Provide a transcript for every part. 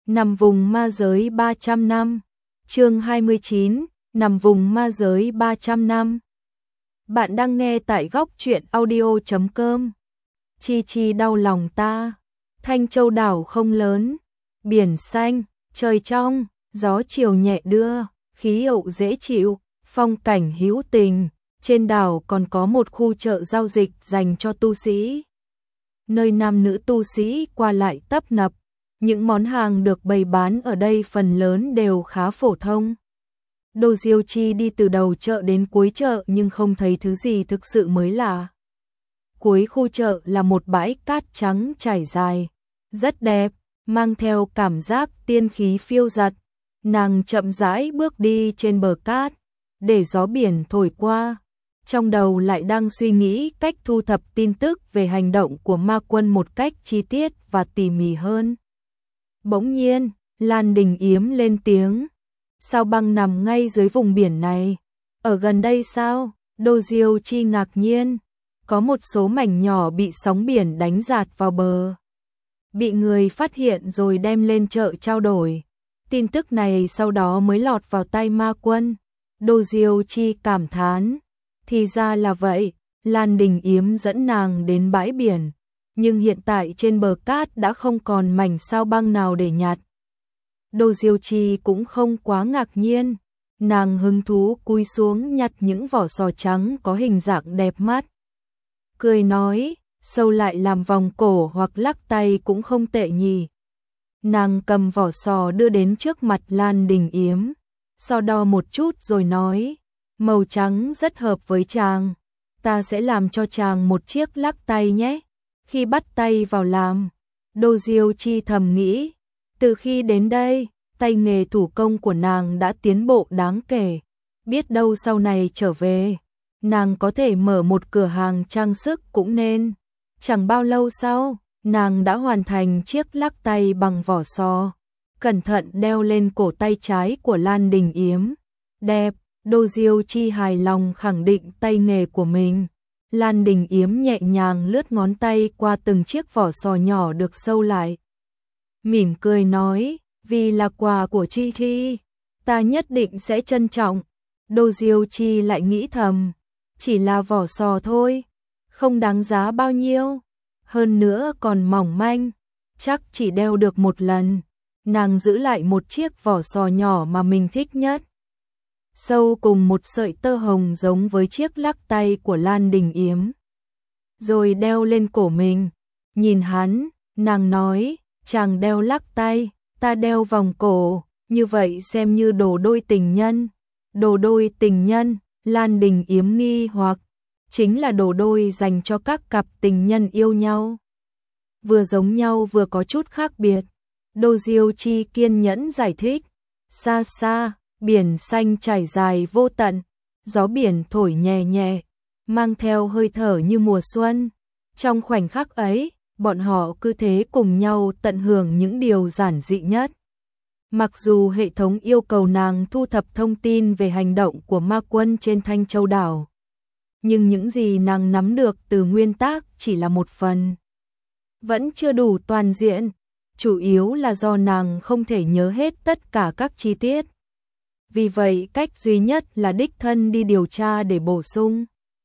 Nằm vùng ma giới 300 năm. Chương 29, nằm vùng ma giới 300 năm. Bạn đang nghe tại góc truyện audio.com. Chi chi đau lòng ta. Thanh Châu đảo không lớn, biển xanh, trời trong, gió chiều nhẹ đưa, khí hậu dễ chịu, phong cảnh hữu tình. Trên đảo còn có một khu chợ giao dịch dành cho tu sĩ, nơi nam nữ tu sĩ qua lại tấp nập. Những món hàng được bày bán ở đây phần lớn đều khá phổ thông. Đô Diêu Chi đi từ đầu chợ đến cuối chợ nhưng không thấy thứ gì thực sự mới lạ. Cuối khu chợ là một bãi cát trắng trải dài, rất đẹp, mang theo cảm giác tiên khí phiêu dật. Nàng chậm rãi bước đi trên bờ cát, để gió biển thổi qua. Trong đầu lại đang suy nghĩ cách thu thập tin tức về hành động của ma quân một cách chi tiết và tỉ mỉ hơn. Bỗng nhiên, Lan Đình Yếm lên tiếng. Sao băng nằm ngay dưới vùng biển này? Ở gần đây sao? Đô Diêu Chi ngạc nhiên. Có một số mảnh nhỏ bị sóng biển đánh dạt vào bờ. Bị người phát hiện rồi đem lên chợ trao đổi. Tin tức này sau đó mới lọt vào tay ma quân. Đô Diêu Chi cảm thán. Thì ra là vậy, Lan Đình Yếm dẫn nàng đến bãi biển. Nhưng hiện tại trên bờ cát đã không còn mảnh sao băng nào để nhặt. Đô Diêu Chi cũng không quá ngạc nhiên. Nàng hứng thú cúi xuống nhặt những vỏ sò trắng có hình dạng đẹp mắt. Cười nói, sâu lại làm vòng cổ hoặc lắc tay cũng không tệ nhỉ. Nàng cầm vỏ sò đưa đến trước mặt Lan Đình Yếm. So đo một chút rồi nói, màu trắng rất hợp với chàng. Ta sẽ làm cho chàng một chiếc lắc tay nhé. Khi bắt tay vào làm, Đô Diêu Chi thầm nghĩ, từ khi đến đây, tay nghề thủ công của nàng đã tiến bộ đáng kể. Biết đâu sau này trở về, nàng có thể mở một cửa hàng trang sức cũng nên. Chẳng bao lâu sau, nàng đã hoàn thành chiếc lắc tay bằng vỏ sò, cẩn thận đeo lên cổ tay trái của Lan Đình Yếm. Đẹp, Đô Diêu Chi hài lòng khẳng định tay nghề của mình. Lan Đình Yếm nhẹ nhàng lướt ngón tay qua từng chiếc vỏ sò nhỏ được sâu lại. Mỉm cười nói, vì là quà của Chi Chi, ta nhất định sẽ trân trọng. Đô Diêu Chi lại nghĩ thầm, chỉ là vỏ sò thôi, không đáng giá bao nhiêu. Hơn nữa còn mỏng manh, chắc chỉ đeo được một lần. Nàng giữ lại một chiếc vỏ sò nhỏ mà mình thích nhất. Sâu cùng một sợi tơ hồng giống với chiếc lắc tay của Lan Đình Yếm. Rồi đeo lên cổ mình. Nhìn hắn, nàng nói, chàng đeo lắc tay, ta đeo vòng cổ, như vậy xem như đồ đôi tình nhân. Đồ đôi tình nhân, Lan Đình Yếm nghi hoặc, chính là đồ đôi dành cho các cặp tình nhân yêu nhau. Vừa giống nhau vừa có chút khác biệt. Đô Diêu Chi kiên nhẫn giải thích. Xa xa, biển xanh trải dài vô tận, gió biển thổi nhẹ nhẹ, mang theo hơi thở như mùa xuân. Trong khoảnh khắc ấy, bọn họ cứ thế cùng nhau tận hưởng những điều giản dị nhất. Mặc dù hệ thống yêu cầu nàng thu thập thông tin về hành động của ma quân trên Thanh Châu đảo, nhưng những gì nàng nắm được từ nguyên tác chỉ là một phần. Vẫn chưa đủ toàn diện, chủ yếu là do nàng không thể nhớ hết tất cả các chi tiết. Vì vậy cách duy nhất là đích thân đi điều tra để bổ sung.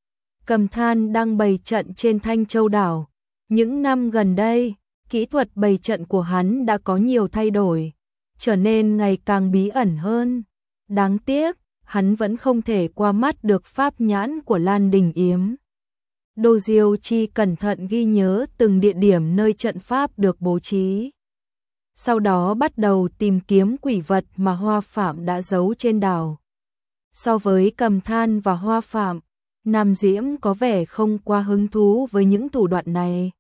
Cầm Than đang bày trận trên Thanh Châu đảo. Những năm gần đây, kỹ thuật bày trận của hắn đã có nhiều thay đổi, trở nên ngày càng bí ẩn hơn. Đáng tiếc, hắn vẫn không thể qua mắt được pháp nhãn của Lan Đình Yếm. Đô Diêu Chi cẩn thận ghi nhớ từng địa điểm nơi trận pháp được bố trí. Sau đó bắt đầu tìm kiếm quỷ vật mà Hoa Phạm đã giấu trên đảo. So với Cầm Than và Hoa Phạm, Nam Diễm có vẻ không quá hứng thú với những thủ đoạn này.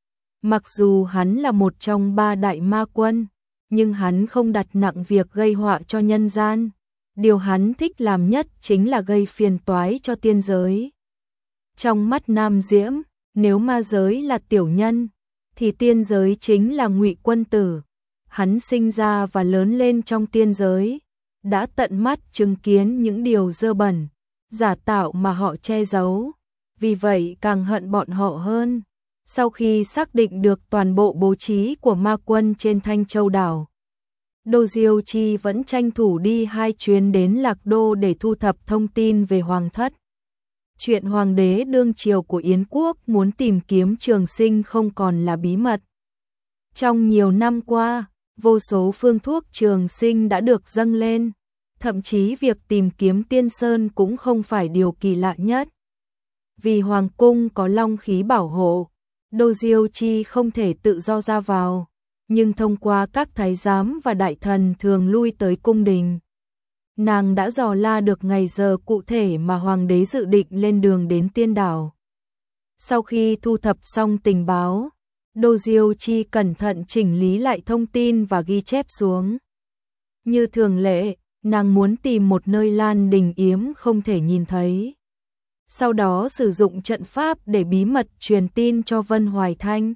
Mặc dù hắn là một trong 3 đại ma quân, nhưng hắn không đặt nặng việc gây họa cho nhân gian. Điều hắn thích làm nhất chính là gây phiền toái cho tiên giới. Trong mắt Nam Diễm, nếu ma giới là tiểu nhân, thì tiên giới chính là Ngụy Quân Tử. Hắn sinh ra và lớn lên trong tiên giới, đã tận mắt chứng kiến những điều dơ bẩn, giả tạo mà họ che giấu, vì vậy càng hận bọn họ hơn. Sau khi xác định được toàn bộ bố trí của ma quân trên Thanh Châu đảo, Đô Diêu Chi vẫn tranh thủ đi 2 chuyến đến Lạc Đô để thu thập thông tin về hoàng thất. Chuyện hoàng đế đương triều của Yến quốc muốn tìm kiếm Trường Sinh không còn là bí mật. Trong nhiều năm qua, vô số phương thuốc Trường Sinh đã được dâng lên, thậm chí việc tìm kiếm Tiên Sơn cũng không phải điều kỳ lạ nhất. Vì hoàng cung có long khí bảo hộ, Đô Diêu Chi không thể tự do ra vào, nhưng thông qua các thái giám và đại thần thường lui tới cung đình, nàng đã dò la được ngày giờ cụ thể mà hoàng đế dự định lên đường đến Tiên đảo. Sau khi thu thập xong tình báo, Đô Diêu Chi cẩn thận chỉnh lý lại thông tin và ghi chép xuống. Như thường lệ, nàng muốn tìm một nơi Lan Đình Yếm không thể nhìn thấy. Sau đó sử dụng trận pháp để bí mật truyền tin cho Vân Hoài Thanh.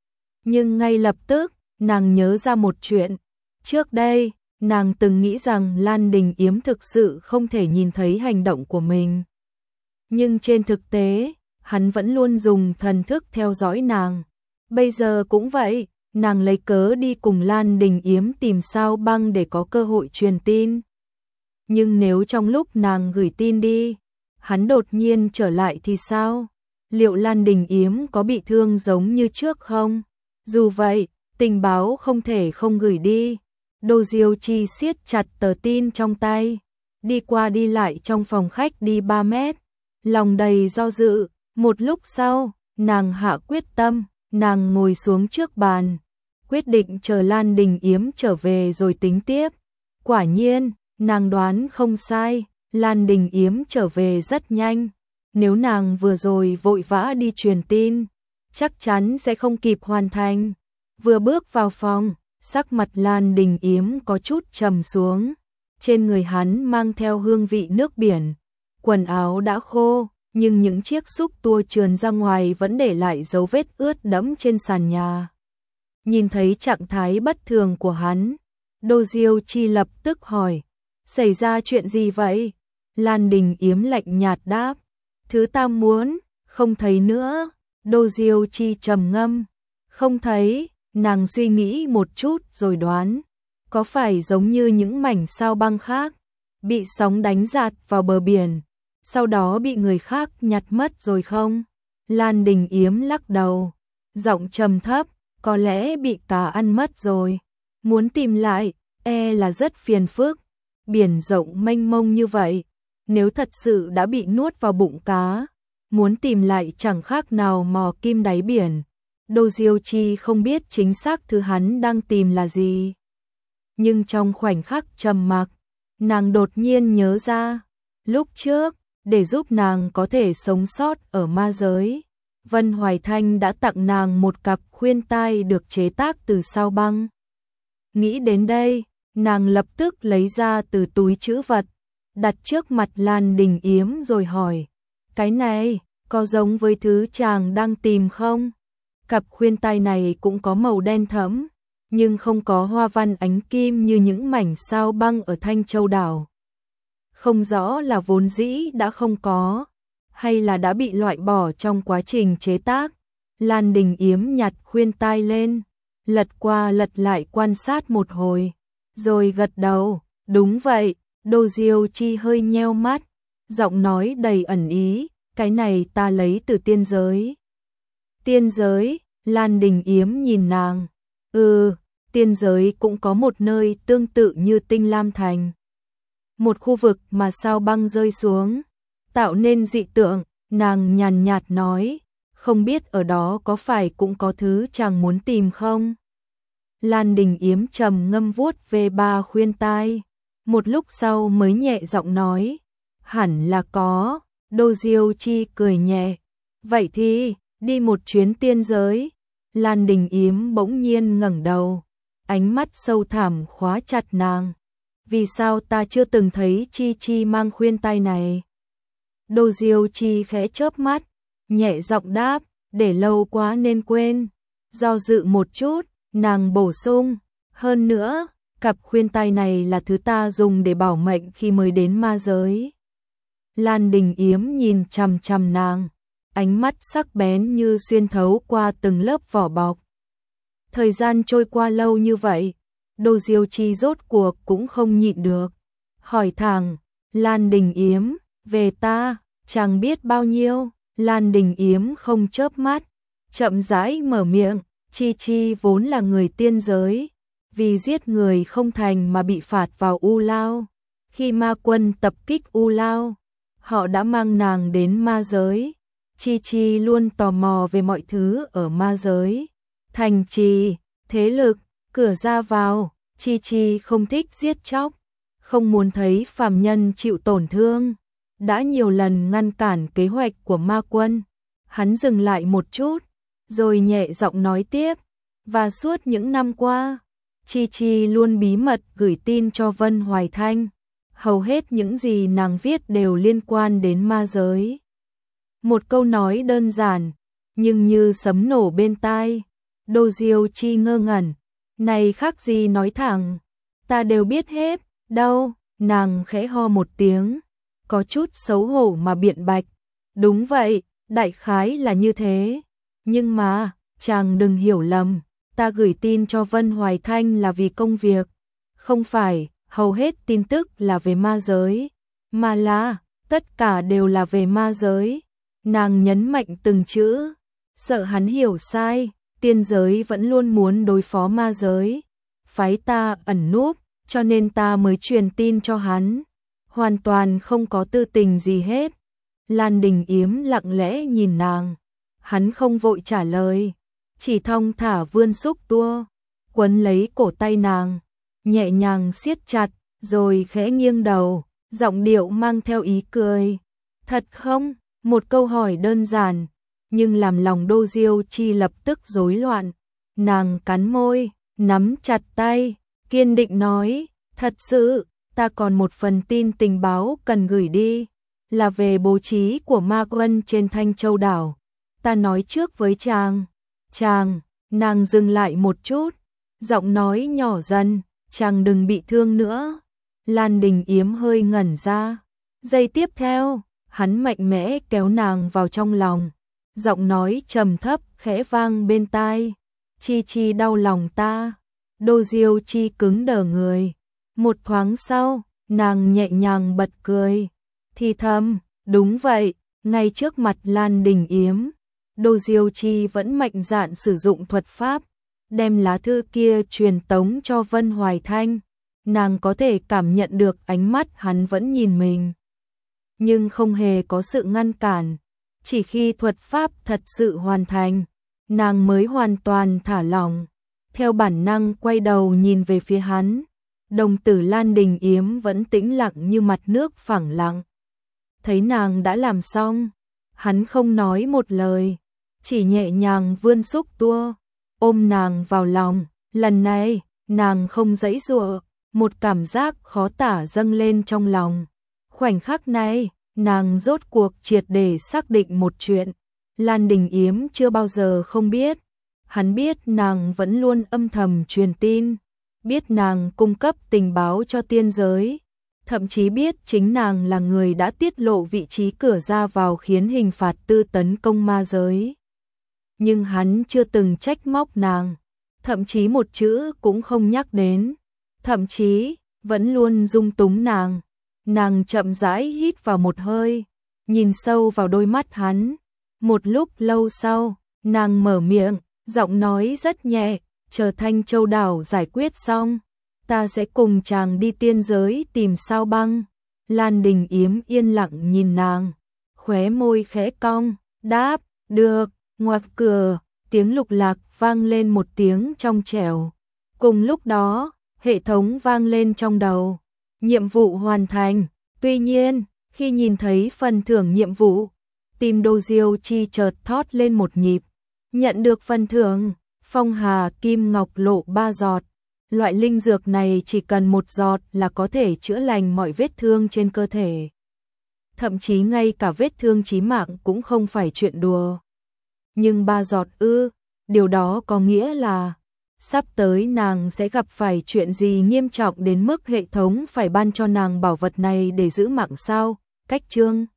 Nhưng ngay lập tức, nàng nhớ ra một chuyện. Trước đây, nàng từng nghĩ rằng Lan Đình Yếm thực sự không thể nhìn thấy hành động của mình. Nhưng trên thực tế, hắn vẫn luôn dùng thần thức theo dõi nàng. Bây giờ cũng vậy, nàng lấy cớ đi cùng Lan Đình Yếm tìm Sao Băng để có cơ hội truyền tin. Nhưng nếu trong lúc nàng gửi tin đi, hắn đột nhiên trở lại thì sao? Liệu Lan Đình Yếm có bị thương giống như trước không? Dù vậy, tình báo không thể không gửi đi. Đô Diêu Chi siết chặt tờ tin trong tay, đi qua đi lại trong phòng khách đi 3 mét, lòng đầy do dự. Một lúc sau, nàng hạ quyết tâm, nàng ngồi xuống trước bàn, quyết định chờ Lan Đình Yếm trở về rồi tính tiếp. Quả nhiên, nàng đoán không sai, Lan Đình Yếm trở về rất nhanh. Nếu nàng vừa rồi vội vã đi truyền tin, chắc chắn sẽ không kịp hoàn thành. Vừa bước vào phòng, sắc mặt Lan Đình Yếm có chút trầm xuống. Trên người hắn mang theo hương vị nước biển, quần áo đã khô, nhưng những chiếc xúc tua trườn ra ngoài vẫn để lại dấu vết ướt đẫm trên sàn nhà. Nhìn thấy trạng thái bất thường của hắn, Đô Diêu Chi lập tức hỏi, xảy ra chuyện gì vậy? Lan Đình Yếm lạnh nhạt đáp, thứ ta muốn, không thấy nữa. Đô Diêu Chi trầm ngâm, không thấy, nàng suy nghĩ một chút rồi đoán, có phải giống như những mảnh sao băng khác, bị sóng đánh dạt vào bờ biển, sau đó bị người khác nhặt mất rồi không? Lan Đình Yếm lắc đầu, giọng trầm thấp, có lẽ bị cá ăn mất rồi. Muốn tìm lại, là rất phiền phức. Biển rộng mênh mông như vậy, nếu thật sự đã bị nuốt vào bụng cá, muốn tìm lại chẳng khác nào mò kim đáy biển. Đô Diêu Chi không biết chính xác thứ hắn đang tìm là gì. Nhưng trong khoảnh khắc trầm mặc, nàng đột nhiên nhớ ra, lúc trước, để giúp nàng có thể sống sót ở ma giới, Vân Hoài Thanh đã tặng nàng một cặp khuyên tai được chế tác từ sao băng. Nghĩ đến đây, nàng lập tức lấy ra từ túi trữ vật, đặt trước mặt Lan Đình Yếm rồi hỏi, cái này, có giống với thứ chàng đang tìm không? Cặp khuyên tai này cũng có màu đen thẫm, nhưng không có hoa văn ánh kim như những mảnh sao băng ở Thanh Châu đảo. Không rõ là vốn dĩ đã không có, hay là đã bị loại bỏ trong quá trình chế tác. Lan Đình Yếm nhặt khuyên tai lên, lật qua lật lại quan sát một hồi, rồi gật đầu, đúng vậy. Đô Diêu Chi hơi nheo mắt, giọng nói đầy ẩn ý, cái này ta lấy từ tiên giới. Tiên giới? Lan Đình Yếm nhìn nàng, tiên giới cũng có một nơi tương tự như Tinh Lam Thành. Một khu vực mà sao băng rơi xuống, tạo nên dị tượng. Nàng nhàn nhạt nói, không biết ở đó có phải cũng có thứ chàng muốn tìm không? Lan Đình Yếm trầm ngâm vuốt về ba khuyên tai, một lúc sau mới nhẹ giọng nói, hẳn là có. Đô Diêu Chi cười nhẹ, vậy thì, đi một chuyến tiên giới. Lan Đình Yếm bỗng nhiên ngẩng đầu, ánh mắt sâu thẳm khóa chặt nàng. Vì sao ta chưa từng thấy Chi Chi mang khuyên tai này? Đô Diêu Chi khẽ chớp mắt, nhẹ giọng đáp, để lâu quá nên quên. Do dự một chút, nàng bổ sung, hơn nữa, cặp khuyên tai này là thứ ta dùng để bảo mệnh khi mới đến ma giới. Lan Đình Yếm nhìn chằm chằm nàng, ánh mắt sắc bén như xuyên thấu qua từng lớp vỏ bọc. Thời gian trôi qua lâu như vậy, Đô Diêu Chi rốt cuộc cũng không nhịn được, hỏi thẳng, Lan Đình Yếm, về ta, chàng biết bao nhiêu? Lan Đình Yếm không chớp mắt, chậm rãi mở miệng, Chi Chi vốn là người tiên giới, vì giết người không thành mà bị phạt vào U Lao. Khi ma quân tập kích U Lao, họ đã mang nàng đến ma giới. Chi Chi luôn tò mò về mọi thứ ở ma giới, thành trì, thế lực, cửa ra vào. Chi Chi không thích giết chóc, không muốn thấy phàm nhân chịu tổn thương, đã nhiều lần ngăn cản kế hoạch của ma quân. Hắn dừng lại một chút, rồi nhẹ giọng nói tiếp, và suốt những năm qua, Chi Chi luôn bí mật gửi tin cho Vân Hoài Thanh, hầu hết những gì nàng viết đều liên quan đến ma giới. Một câu nói đơn giản, nhưng như sấm nổ bên tai. Đô Diêu Chi ngơ ngẩn, này khác gì nói thẳng, ta đều biết hết, đâu, nàng khẽ ho một tiếng, có chút xấu hổ mà biện bạch, đúng vậy, đại khái là như thế, nhưng mà, chàng đừng hiểu lầm, ta gửi tin cho Vân Hoài Thanh là vì công việc, không phải, hầu hết tin tức là về ma giới, mà là, tất cả đều là về ma giới. Nàng nhấn mạnh từng chữ, sợ hắn hiểu sai, tiên giới vẫn luôn muốn đối phó ma giới, phái ta ẩn núp, cho nên ta mới truyền tin cho hắn, hoàn toàn không có tư tình gì hết. Lan Đình Yếm lặng lẽ nhìn nàng, hắn không vội trả lời, chỉ thong thả vươn xúc tua, quấn lấy cổ tay nàng, nhẹ nhàng siết chặt, rồi khẽ nghiêng đầu, giọng điệu mang theo ý cười. Thật không? Một câu hỏi đơn giản, nhưng làm lòng Đô Diêu Chi lập tức rối loạn. Nàng cắn môi, nắm chặt tay, kiên định nói, thật sự, ta còn một phần tin tình báo cần gửi đi, là về bố trí của ma quân trên Thanh Châu đảo. Ta nói trước với chàng, nàng dừng lại một chút, giọng nói nhỏ dần, chàng đừng bị thương nữa. Lan Đình Yếm hơi ngẩn ra, giây tiếp theo, hắn mạnh mẽ kéo nàng vào trong lòng, giọng nói trầm thấp khẽ vang bên tai, Chi Chi đau lòng ta. Đô Diêu Chi cứng đờ người, một thoáng sau, nàng nhẹ nhàng bật cười, thì thầm, đúng vậy, ngay trước mặt Lan Đình Yếm, Đô Diêu Chi vẫn mạnh dạn sử dụng thuật pháp, đem lá thư kia truyền tống cho Vân Hoài Thanh. Nàng có thể cảm nhận được ánh mắt hắn vẫn nhìn mình, nhưng không hề có sự ngăn cản. Chỉ khi thuật pháp thật sự hoàn thành, nàng mới hoàn toàn thả lỏng, theo bản năng quay đầu nhìn về phía hắn. Đồng tử Lan Đình Yếm vẫn tĩnh lặng như mặt nước phẳng lặng. Thấy nàng đã làm xong, hắn không nói một lời, chỉ nhẹ nhàng vươn xúc tua, ôm nàng vào lòng. Lần này, nàng không giãy giụa, một cảm giác khó tả dâng lên trong lòng. Khoảnh khắc này, nàng rốt cuộc triệt để xác định một chuyện, Lan Đình Yếm chưa bao giờ không biết. Hắn biết nàng vẫn luôn âm thầm truyền tin, biết nàng cung cấp tình báo cho tiên giới, thậm chí biết chính nàng là người đã tiết lộ vị trí cửa ra vào khiến hình phạt tư tấn công ma giới. Nhưng hắn chưa từng trách móc nàng, thậm chí một chữ cũng không nhắc đến, thậm chí vẫn luôn dung túng nàng. Nàng chậm rãi hít vào một hơi, nhìn sâu vào đôi mắt hắn. Một lúc lâu sau, nàng mở miệng, giọng nói rất nhẹ, chờ Thanh Châu đảo giải quyết xong, ta sẽ cùng chàng đi tiên giới tìm Sao Băng. Lan Đình Yếm yên lặng nhìn nàng, khóe môi khẽ cong, đáp, được. Ngoặc cửa, tiếng lục lạc vang lên một tiếng trong trẻo. Cùng lúc đó, hệ thống vang lên trong đầu. Nhiệm vụ hoàn thành. Tuy nhiên, khi nhìn thấy phần thưởng nhiệm vụ, tim Đô Diêu Chi chợt thót lên một nhịp. Nhận được phần thưởng, Phong Hà Kim Ngọc Lộ 3 giọt. Loại linh dược này chỉ cần 1 giọt là có thể chữa lành mọi vết thương trên cơ thể. Thậm chí ngay cả vết thương chí mạng cũng không phải chuyện đùa. Nhưng 3 giọt ư, điều đó có nghĩa là sắp tới nàng sẽ gặp phải chuyện gì nghiêm trọng đến mức hệ thống phải ban cho nàng bảo vật này để giữ mạng sao? Cách chương